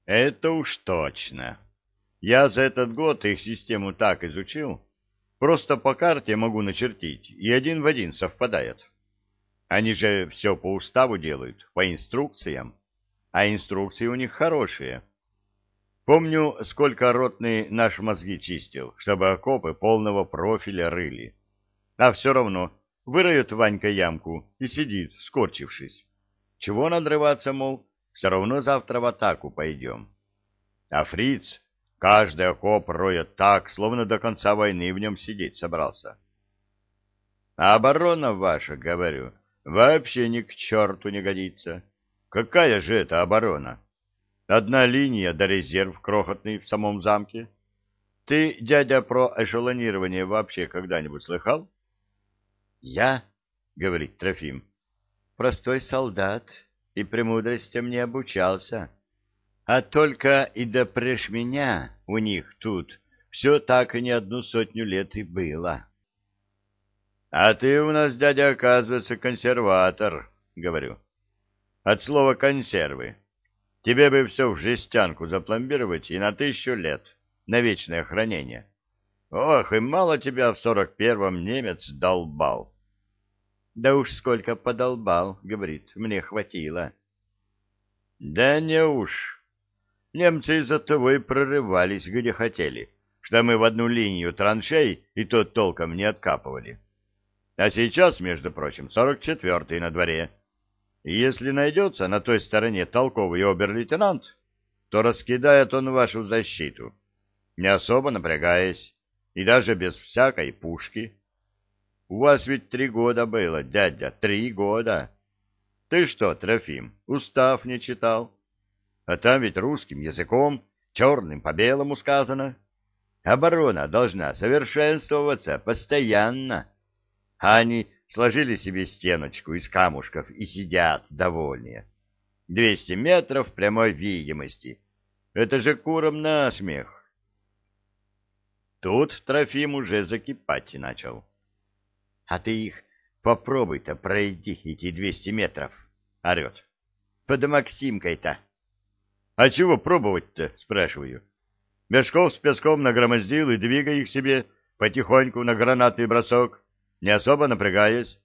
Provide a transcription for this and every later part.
Это уж точно. Я за этот год их систему так изучил, просто по карте могу начертить, и один в один совпадает. Они же все по уставу делают, по инструкциям, а инструкции у них хорошие. Помню, сколько ротный наш мозги чистил, чтобы окопы полного профиля рыли. А все равно выроет Ванька ямку и сидит, скорчившись. Чего надрываться, мол, все равно завтра в атаку пойдем. А фриц каждый окоп роет так, словно до конца войны в нем сидеть собрался. А оборона ваша, говорю, вообще ни к черту не годится. Какая же это оборона? Одна линия да резерв крохотный в самом замке. Ты, дядя, про эшелонирование вообще когда-нибудь слыхал? Я, говорит Трофим, простой солдат и премудростям не обучался. А только и допреж меня у них тут все так и не 100 лет и было. А ты у нас, дядя, оказывается, консерватор, говорю. От слова консервы. Тебе бы все в жестянку запломбировать и на 1000 лет, на вечное хранение. Ох, и мало тебя в 41-м немец долбал. Да уж сколько подолбал, говорит, мне хватило. Да не уж. Немцы из-за того и прорывались, где хотели, что мы в одну линию траншей и то толком не откапывали. А сейчас, между прочим, 44-й на дворе. И если найдется на той стороне толковый обер-лейтенант, то раскидает он вашу защиту, не особо напрягаясь, и даже без всякой пушки. У вас ведь 3 года было, дядя, 3 года. Ты что, Трофим, устав не читал? А там ведь русским языком, черным по белому сказано. Оборона должна совершенствоваться постоянно. А они сложили себе стеночку из камушков и сидят довольные. 200 метров прямой видимости. Это же курам насмех. Тут Трофим уже закипать начал. — А ты их попробуй-то пройди эти 200 метров, — орет. — Под Максимкой-то. — А чего пробовать-то, — спрашиваю. Мешков с песком нагромоздил и двигай их себе потихоньку на гранатный бросок, не особо напрягаясь.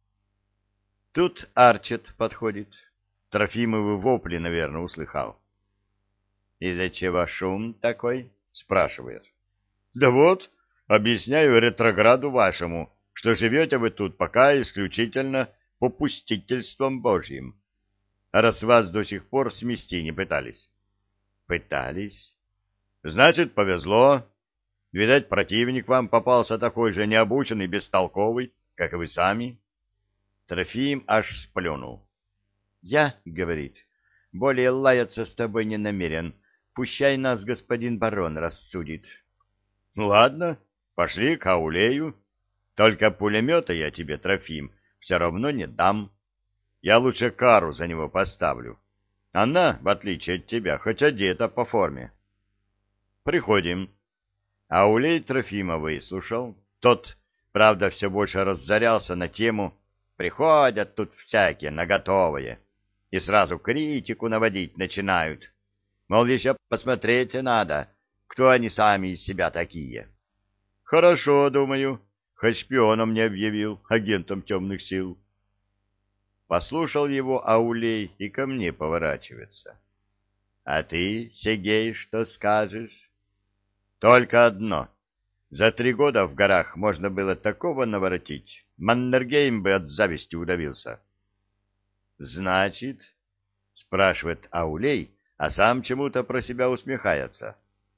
Тут Арчет подходит. Трофимовы вопли, наверное, услыхал. — Из-за чего шум такой? — спрашивает. — Да вот, объясняю ретрограду вашему, что живете вы тут пока исключительно попустительством Божьим. А раз вас до сих пор смести не пытались. — Пытались. — Значит, повезло. Видать, противник вам попался такой же необученный, бестолковый, как и вы сами. Трофим аж сплюнул. — Я, — говорит, — более лаяться с тобой не намерен. Пущай нас господин барон рассудит. — Ладно, пошли к Аулею. Только пулемета я тебе, Трофим, все равно не дам. Я лучше кару за него поставлю. Она, в отличие от тебя, хоть одета по форме. Приходим. Аулей Трофима выслушал. Тот, правда, все больше разорялся на тему «приходят тут всякие наготовые» и сразу критику наводить начинают. Мол, еще посмотреть надо, кто они сами из себя такие. Хорошо, думаю, хоть шпионом не объявил, агентом темных сил. Послушал его Аулей и ко мне поворачивается. — А ты, Сегей, что скажешь? Только одно. За 3 года в горах можно было такого наворотить. Маннергейм бы от зависти удавился. — Значит, — спрашивает Аулей, а сам чему-то про себя усмехается.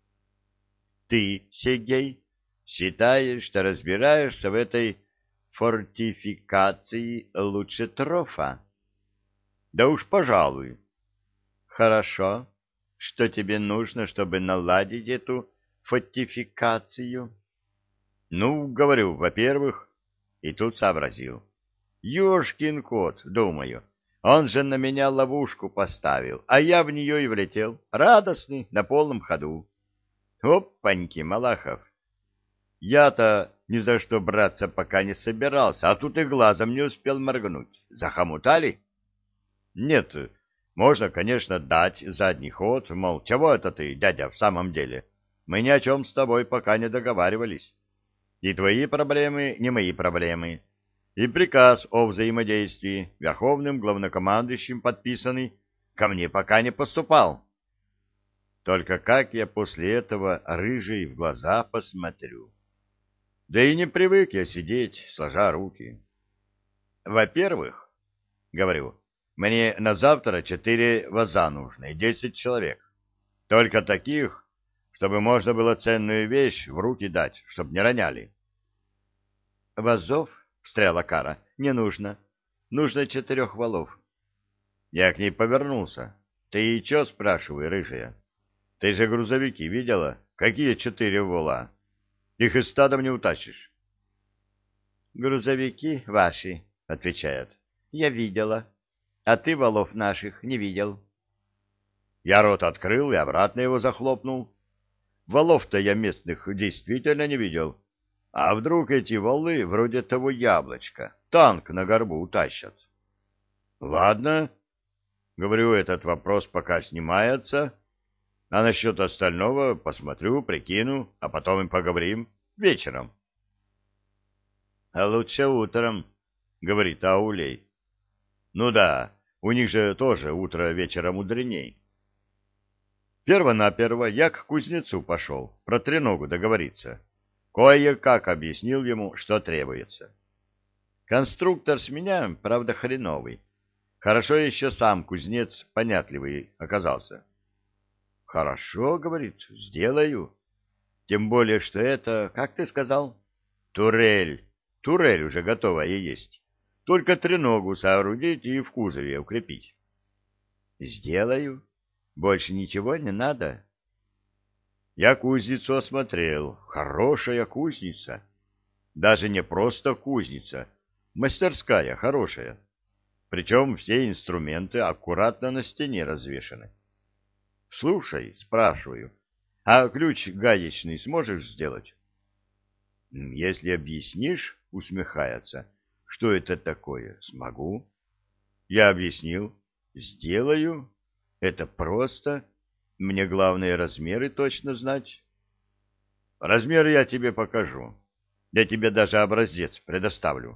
— Ты, Сегей, считаешь, что разбираешься в этой фортификации лучше Трофа? — Да уж, пожалуй. — Хорошо. Что тебе нужно, чтобы наладить эту фортификацию? Ну, говорю, во-первых, и тут сообразил. Ёшкин кот, думаю, он же на меня ловушку поставил, а я в нее и влетел, радостный, на полном ходу. Опаньки, Малахов. Я-то ни за что браться пока не собирался, а тут и глазом не успел моргнуть. Захомутали? Нет, Можно, конечно, дать задний ход, мол, чего это ты, дядя, в самом деле? Мы ни о чем с тобой пока не договаривались. И твои проблемы не мои проблемы. И приказ о взаимодействии верховным главнокомандующим подписанный ко мне пока не поступал. Только как я после этого рыжий в глаза посмотрю? Да и не привык я сидеть, сложа руки. Во-первых, говорю, мне на завтра 4 ваза нужно и 10 человек. Только таких, чтобы можно было ценную вещь в руки дать, чтобы не роняли. Вазов, встряла Кара, не нужно. Нужно 4 валов. Я к ней повернулся. Ты и чё, спрашивай, рыжая? Ты же грузовики видела? Какие 4 вола? Их из стадом не утащишь. Грузовики ваши, отвечает. Я видела. А ты валов наших не видел. Я рот открыл и обратно его захлопнул. Валов-то я местных действительно не видел. А вдруг эти валы вроде того яблочка танк на горбу утащат? Ладно, говорю, этот вопрос пока снимается, а насчет остального посмотрю, прикину, а потом и поговорим вечером. — А лучше утром, — говорит Аулей. — Ну да, у них же тоже утро вечера мудреней. Перво-наперво я к кузнецу пошел, про треногу договориться. Кое-как объяснил ему, что требуется. Конструктор с меня, правда, хреновый. Хорошо еще сам кузнец понятливый оказался. — Хорошо, — говорит, — сделаю. Тем более, что это, как ты сказал? — Турель. Турель уже готовая есть. Только треногу соорудить и в кузове укрепить. — Сделаю. Больше ничего не надо. Я кузницу осмотрел. Хорошая кузница. Даже не просто кузница. Мастерская хорошая. Причем все инструменты аккуратно на стене развешаны. Слушай, спрашиваю, а ключ гаечный сможешь сделать? Если объяснишь, усмехается, что это такое, смогу. Я объяснил, сделаю. Это просто. Мне главное размеры точно знать. Размеры я тебе покажу. Я тебе даже образец предоставлю.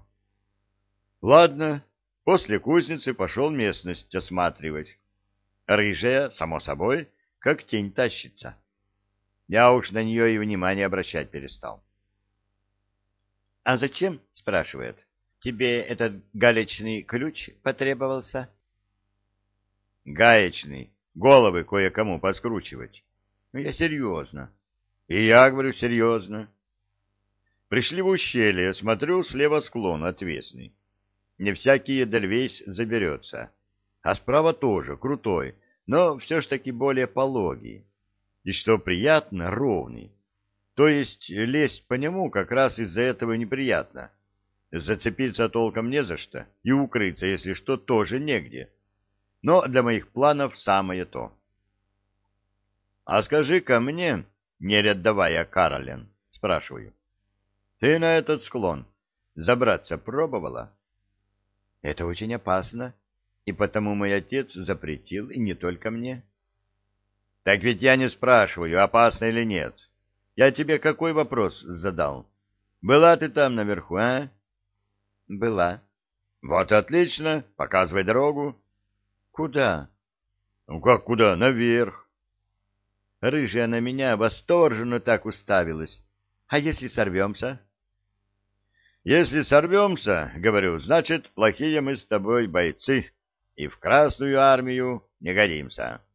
Ладно, после кузницы пошел местность осматривать. Рыжая, само собой, как тень тащится. Я уж на нее и внимания обращать перестал. — А зачем, — спрашивает, — тебе этот гаечный ключ потребовался? — Гаечный. Головы кое-кому поскручивать. Ну, я серьезно. И я говорю серьезно. Пришли в ущелье, смотрю, слева склон отвесный. Не всякий эдельвейс заберется. А справа тоже крутой, но все ж таки более пологий. И что приятно, ровный. То есть лезть по нему как раз из-за этого неприятно. Зацепиться толком не за что, и укрыться, если что, тоже негде. Но для моих планов самое то. — А скажи-ка мне, не рядовая Каролин, спрашиваю, ты на этот склон забраться пробовала? — Это очень опасно, и потому мой отец запретил, и не только мне. — Так ведь я не спрашиваю, опасно или нет. Я тебе какой вопрос задал? Была ты там наверху, а? — Была. — Вот отлично, показывай дорогу. — Куда? — Ну как куда? Наверх. Рыжая на меня восторженно так уставилась. — А если сорвемся? — Если сорвемся, говорю, значит, плохие мы с тобой бойцы, и в Красную армию не годимся.